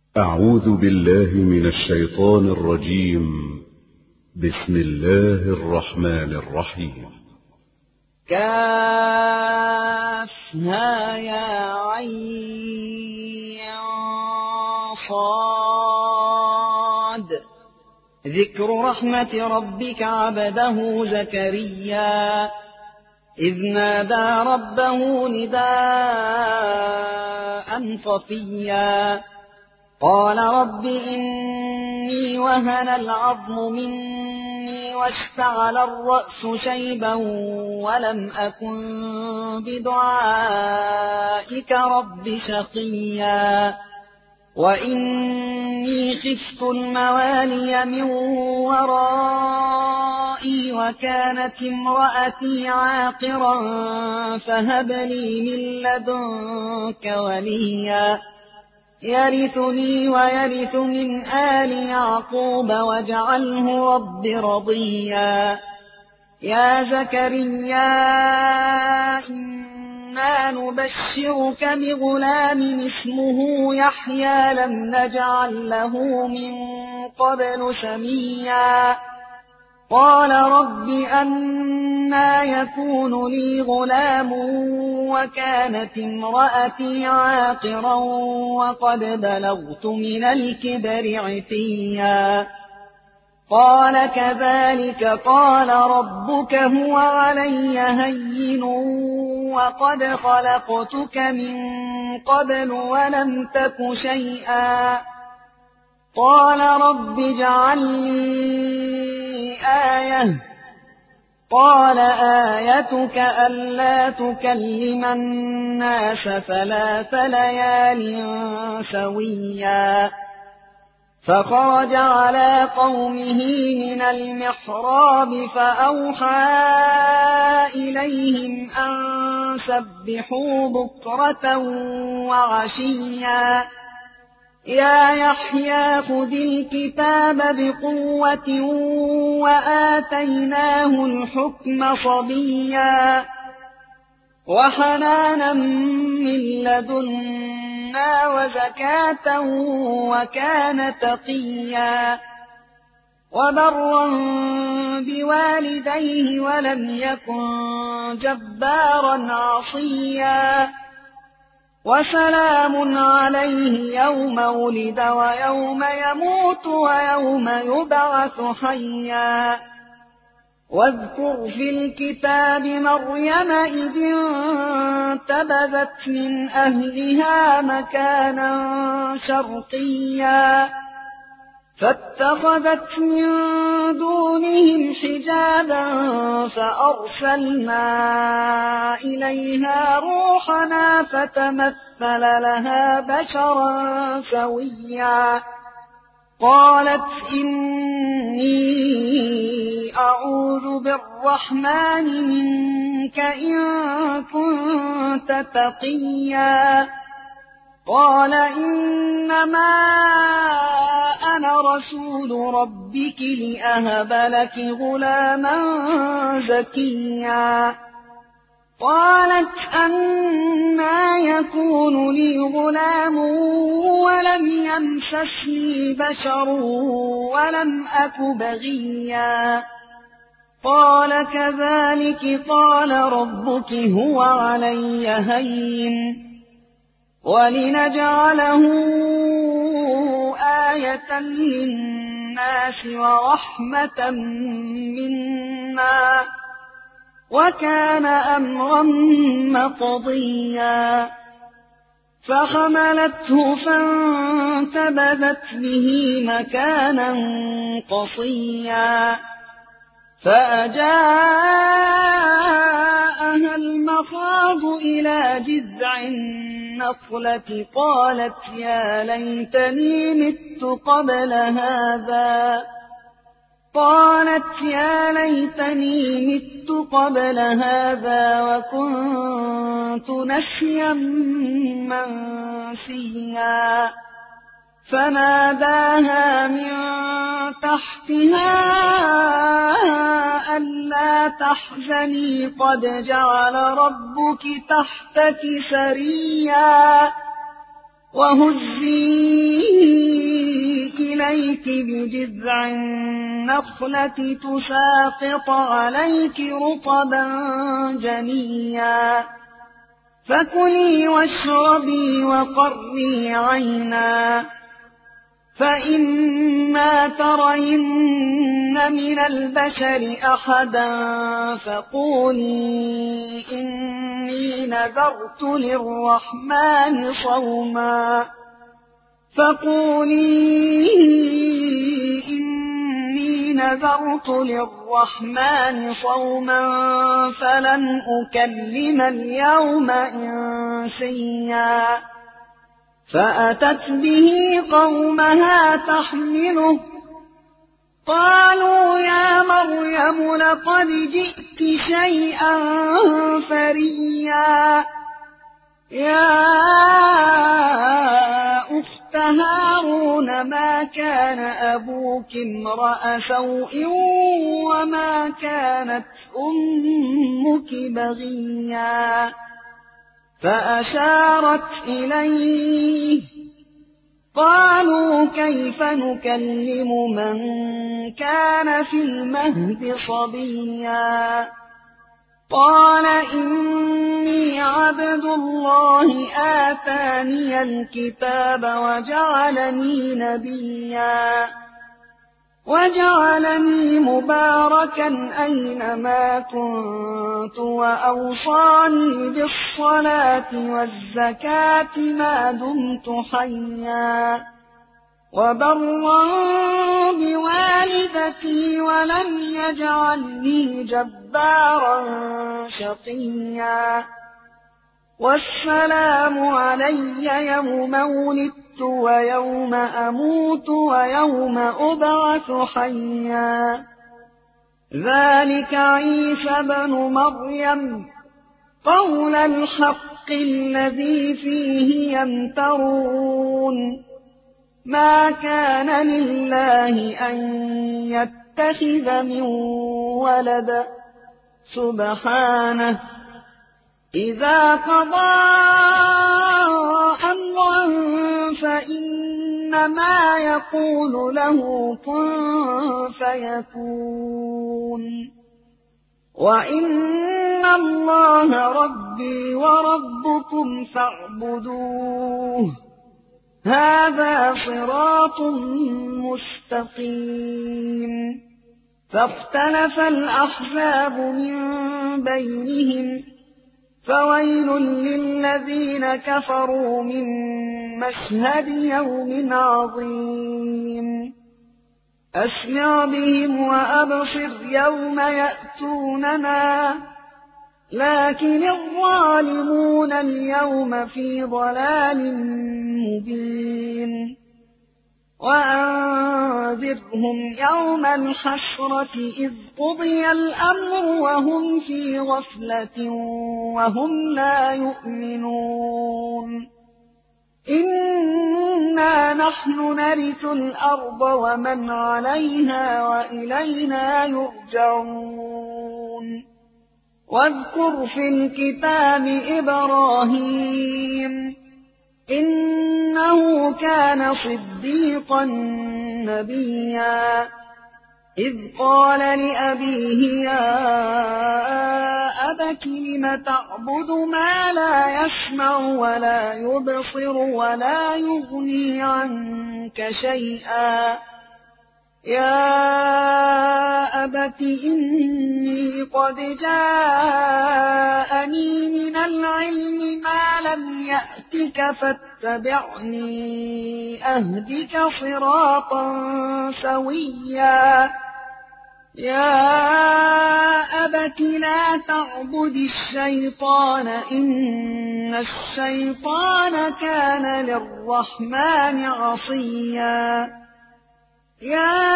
أعوذ بالله من الشيطان الرجيم. بسم الله الرحمن الرحيم. كافها يا عين صاد. ذكر رحمة ربك عبده زكريا إذ نادى ربه نداء خفيا قال رب إني وهن العظم مني واشتعل الرأس شيبا ولم أكن بدعائك رب شقيا وإني خفت الموالي من ورائي وكانت امرأتي عاقرا فهب لي من لدنك وليا يرثني ويرث من آل يعقوب واجعله رب رضيا. يا زكريا إنا نبشرك بغلام اسمه يحيى لم نجعل له من قبل سميا قال رب أنى يكون لي غلام وكانت امرأتي عاقرا وقد بلغت من الكبر عتيا قال كذلك قال ربك هو علي هين وقد خلقتك من قبل ولم تك شيئا قال رب اجعل لي آية قال آيتك ألا تكلم الناس 3 ليال سويا فخرج على قومه من المحراب فأوحى إليهم أن سبحوا بكرة وعشيا يا يحيى خذ الكتاب بقوة وآتيناه الحكم صبيا وحنانا من لدنا وزكاة وكان تقيا وبرا بوالديه ولم يكن جبارا عصيا وسلام عليه يوم ولد ويوم يموت ويوم يبعث حيا واذكر في الكتاب مريم إذ انتبذت من أهلها مكانا شرقيا فاتخذت من دونهم حجابا فأرسلنا إليها روحنا فتمثل لها بشرا سويا قالت إني أعوذ بالرحمن منك إن كنت تقيا قال إنما أنا رسول ربك لأهب لك غلاما زكيا قالت أنى يكون لي غلام ولم يمسسني بشر ولم أك بغيا قال كذلك قال ربك هو علي هين ولنجعله آية للناس ورحمة منا وكان أمرا مقضيا فحملته فانتبذت به مكانا قصيا فأجاءها المخاض إلى جذع النخلة قالت يا ليتني مت قبل هذا وكنت نسيا منسيا فناداها من تحتها ألا تحزني قد جعل ربك تحتك سريا وهزي إليك بجذع النخلة تساقط عليك رطبا جنيا فكلي واشربي وقري عينا فإما ترين من البشر أحدا فقولي إني نذرت للرحمن صوما فلن أكلم اليوم إنسيا فأتت به قومها تحمله قالوا يا مريم لقد جئت شيئا فريا يا أخت هارون ما كان أبوك امرأ سوء وما كانت أمك بغيا فأشارت إليه قالوا كيف نكلم من كان في المهد صبيا قال إني عبد الله آتاني الكتاب وجعلني نبيا وجعلني مباركا أينما كنت وأوصاني بالصلاة والزكاة ما دمت حيا وبرا بوالدتي ولم يجعلني جبارا شقيا والسلام علي يوم ولدت ويوم أموت ويوم أبعث حيا ذلك عيسى بن مريم قول الحق الذي فيه يمترون ما كان لله أن يتخذ من ولد سبحانه إذا قضى أمرا فإنما يقول له كن فيكون وإن الله ربي وربكم فاعبدوه هذا صراط مستقيم فاختلف الأحزاب من بينهم فويل للذين كفروا من مشهد يوم عظيم أسمع بهم وأبصر يوم يأتوننا لكن الظالمون اليوم في ضلال مبين وأنذرهم يوم الحسرة إذ قضي الأمر وهم في غفلة وهم لا يؤمنون إنا نحن نرث الأرض ومن عليها وإلينا يرجعون واذكر في الكتاب إبراهيم إنه كان صديقا نبيا إذ قال لأبيه يا أبت لم تعبد ما لا يسمع ولا يبصر ولا يغني عنك شيئا يا أبت إني قد جاءني من العلم ما لم يأتك فاتبعني أهدك صراطا سويا يا أبت لا تعبد الشيطان إن الشيطان كان للرحمن عصيا يا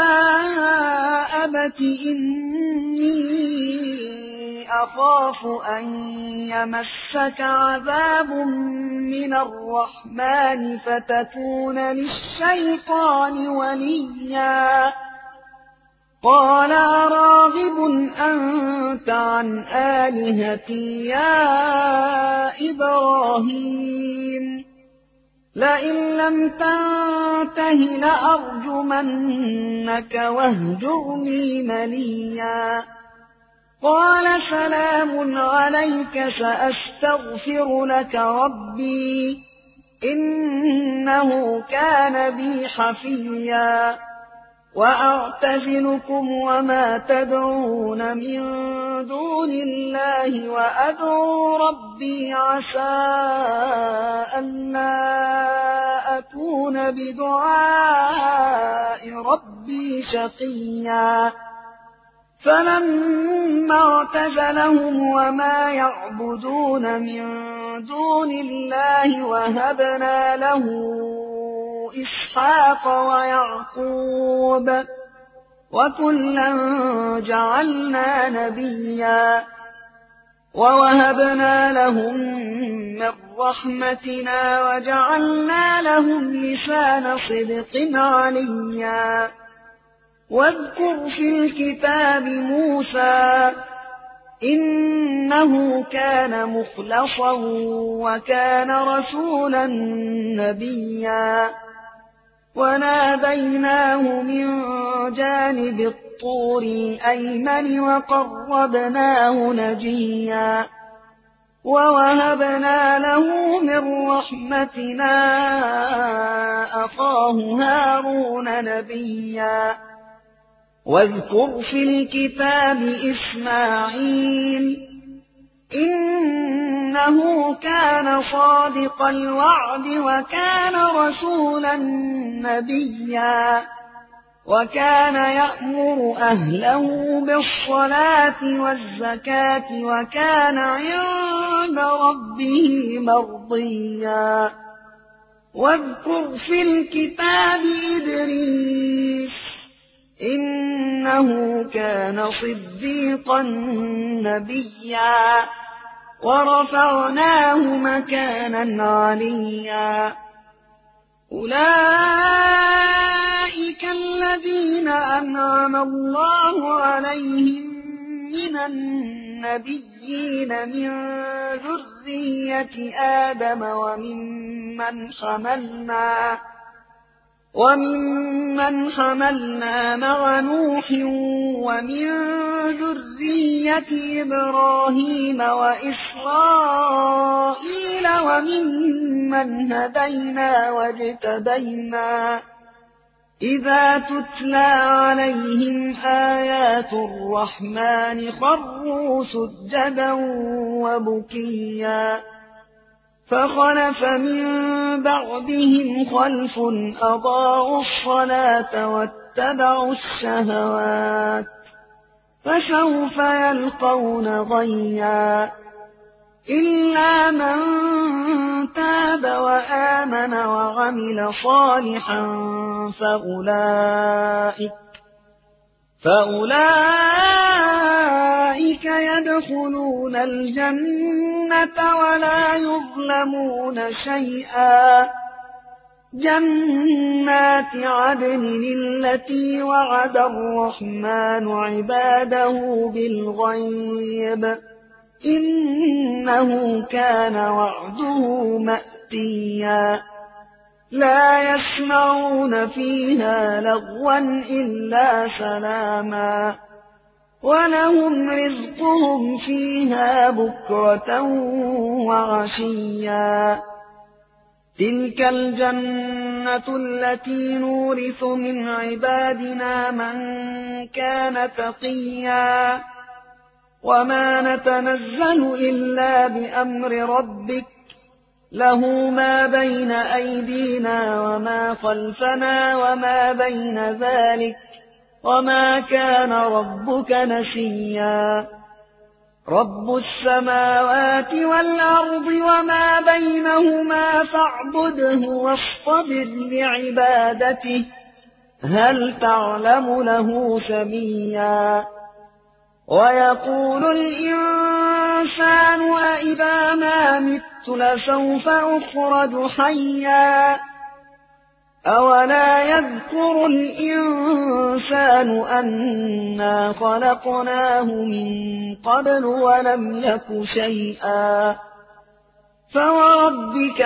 أبت إني أخاف أن يمسك عذاب من الرحمن فتكون للشيطان وليا قال أراغب أنت عن آلهتي يا إبراهيم لئن لم تنته لأرجمنك واهجرني مليا قال سلام عليك سأستغفر لك ربي إنه كان بي حفيا وأعتزلكم وما تدعون من دون الله وأدعو ربي عسى ألا أكون بدعاء ربي شقيا فلما اعتزلهم وما يعبدون من دون الله وهبنا له إسحاق ويعقوب وكلا جعلنا نبيا ووهبنا لهم من رحمتنا وجعلنا لهم لسان صدق عليا واذكر في الكتاب موسى إنه كان مخلصا وكان رسولا نبيا وناديناه من جانب الطور الأيمن وقربناه نجيا ووهبنا له من رحمتنا أخاه هارون نبيا واذكر في الكتاب إسماعيل إنه كان صادق الوعد وكان رسولا نبيا وكان يأمر أهله بالصلاة والزكاة وكان عند ربه مرضيا واذكر في الكتاب إدريس إنه كان صديقا نبيا ورفعناه مكانا عليا أولئك الذين أنعم الله عليهم من النبيين من ذرية آدم وممن حملنا مع نوح ومن ذرية إبراهيم وإسرائيل وممن هدينا واجتبينا إذا تتلى عليهم آيات الرحمن خروا سجدا وبكيا فخلف من بعدهم خلف أضاعوا الصلاة واتبعوا الشهوات فسوف يلقون غيا إلا من تاب وآمن وعمل صالحا فأولئك يدخلون الجنة ولا يظلمون شيئا جنات عدن التي وعد الرحمن عباده بالغيب إنه كان وعده مأتيا لا يسمعون فيها لغوا إلا سلاما ولهم رزقهم فيها بكرة وعشيا تلك الجنة التي نورث من عبادنا من كان تقيا وما نتنزل إلا بأمر ربك له ما بين أيدينا وما خلفنا وما بين ذلك وما كان ربك نسيا رب السماوات والأرض وما بينهما فاعبده واصطبر لعبادته هل تعلم له سميا ويقول الإنسان أإذا ما مت لسوف أخرج حيا أولا يذكر الإنسان أنا خلقناه من قبل ولم يك شيئا فوربك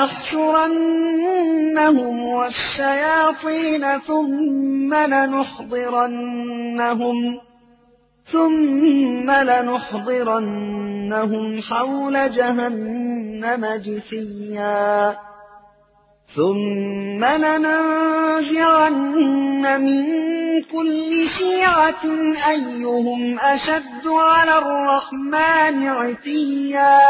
لنحشرنهم والشياطين ثم لنحضرنهم حول جهنم جثيا ثم لننزعن من كل شيعة أيهم أشد على الرحمن عتيا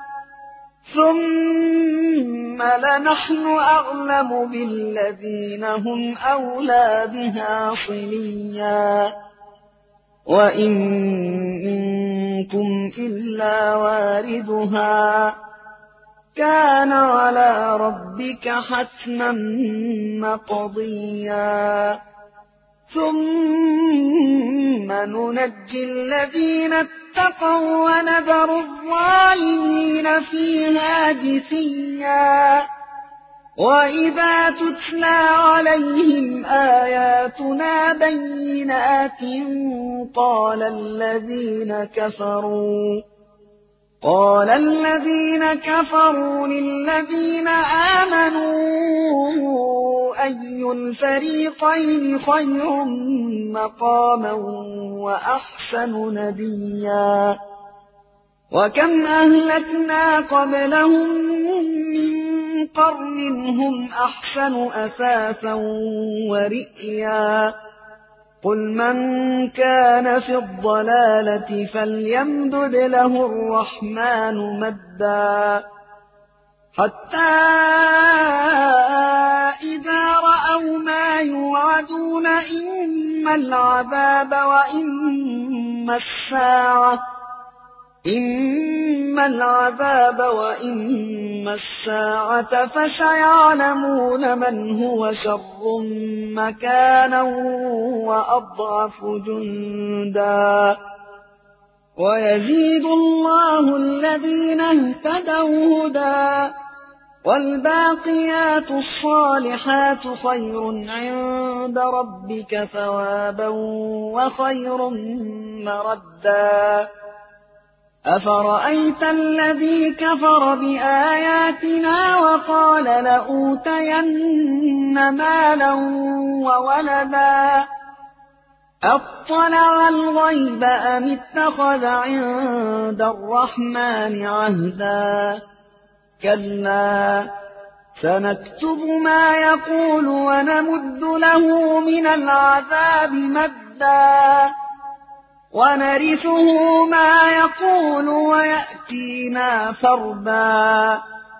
ثم لنحن أعلم بالذين هم أولى بها صليا وإن منكم إلا واردها كان على ربك حتما مقضيا ثم ننجي الذين اتقوا ونذر الظالمين فيها جثيا وإذا تتلى عليهم آياتنا بينات قال الذين كفروا للذين آمنوا أي الفريقين خير مقاما وأحسن نديا وكم أهلكنا قبلهم من قرن هم أحسن أثاثا ورئيا قل من كان في الضلالة فليمدد له الرحمن مدا حتى إذا رأوا ما يوعدون إما العذاب وإما الساعة فسيعلمون من هو شر مكانا وأضعف جندا ويزيد الله الذين اهتدوا هدى والباقيات الصالحات خير عند ربك ثوابا وخير مردا أفرأيت الذي كفر بآياتنا وقال لأوتين مالا وولدا أطلع الغيب أم اتخذ عند الرحمن عهدا كلا سنكتب ما يقول ونمد له من العذاب مدا ونرثه ما يقول ويأتينا فردا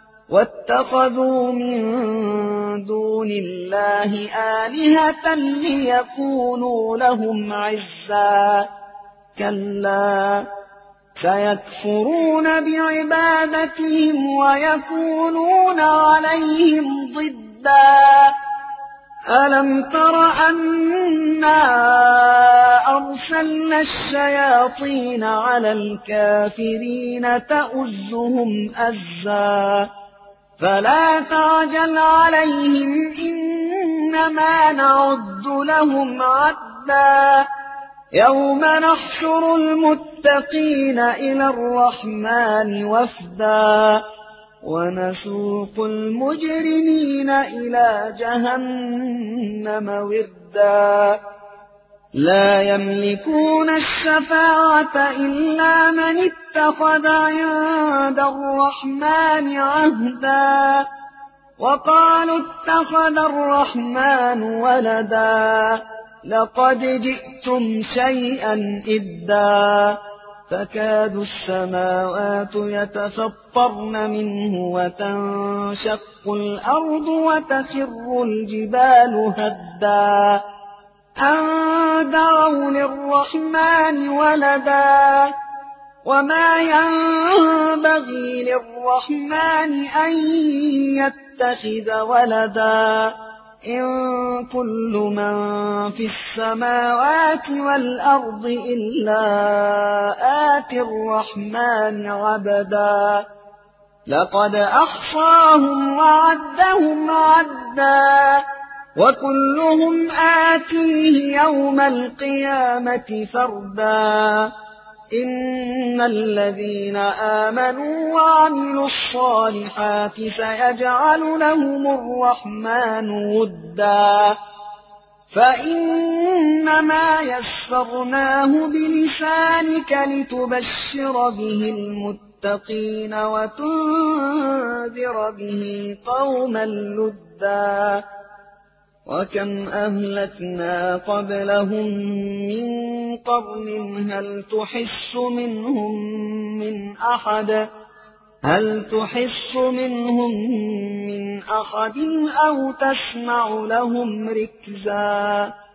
واتخذوا من دون الله آلهة ليكونوا لهم عزا كلا سيكفرون بعبادتهم ويكونون عليهم ضدا ألم تر أنا أرسلنا الشياطين على الكافرين تؤزهم أزا فلا تعجل عليهم إنما نعد لهم عدا يوم نحشر المتقين إلى الرحمن وفدا ونسوق المجرمين إلى جهنم وردا لا يملكون الشفاعة إلا من اتخذ عند الرحمن عهدا وقالوا اتخذ الرحمن ولدا لقد جئتم شيئا إدا تكاد السماوات يتفطرن منه وتنشق الأرض وتخر الجبال هدا أن دعوا للرحمن ولدا وما ينبغي للرحمن أن يتخذ ولدا إن كل من في السماوات والأرض إلا آتي الرحمن عبدا لقد أحصاهم وعدهم عدا وكلهم آتيه يوم القيامة فردا إن الذين آمنوا وعملوا الصالحات سيجعل لهم الرحمن ودا فإنما يسرناه بلسانك لتبشر به المتقين وتنذر به قوما لدا وكم أهلكنا قبلهم من قرن هل تحس منهم من أحد أو تسمع لهم ركزا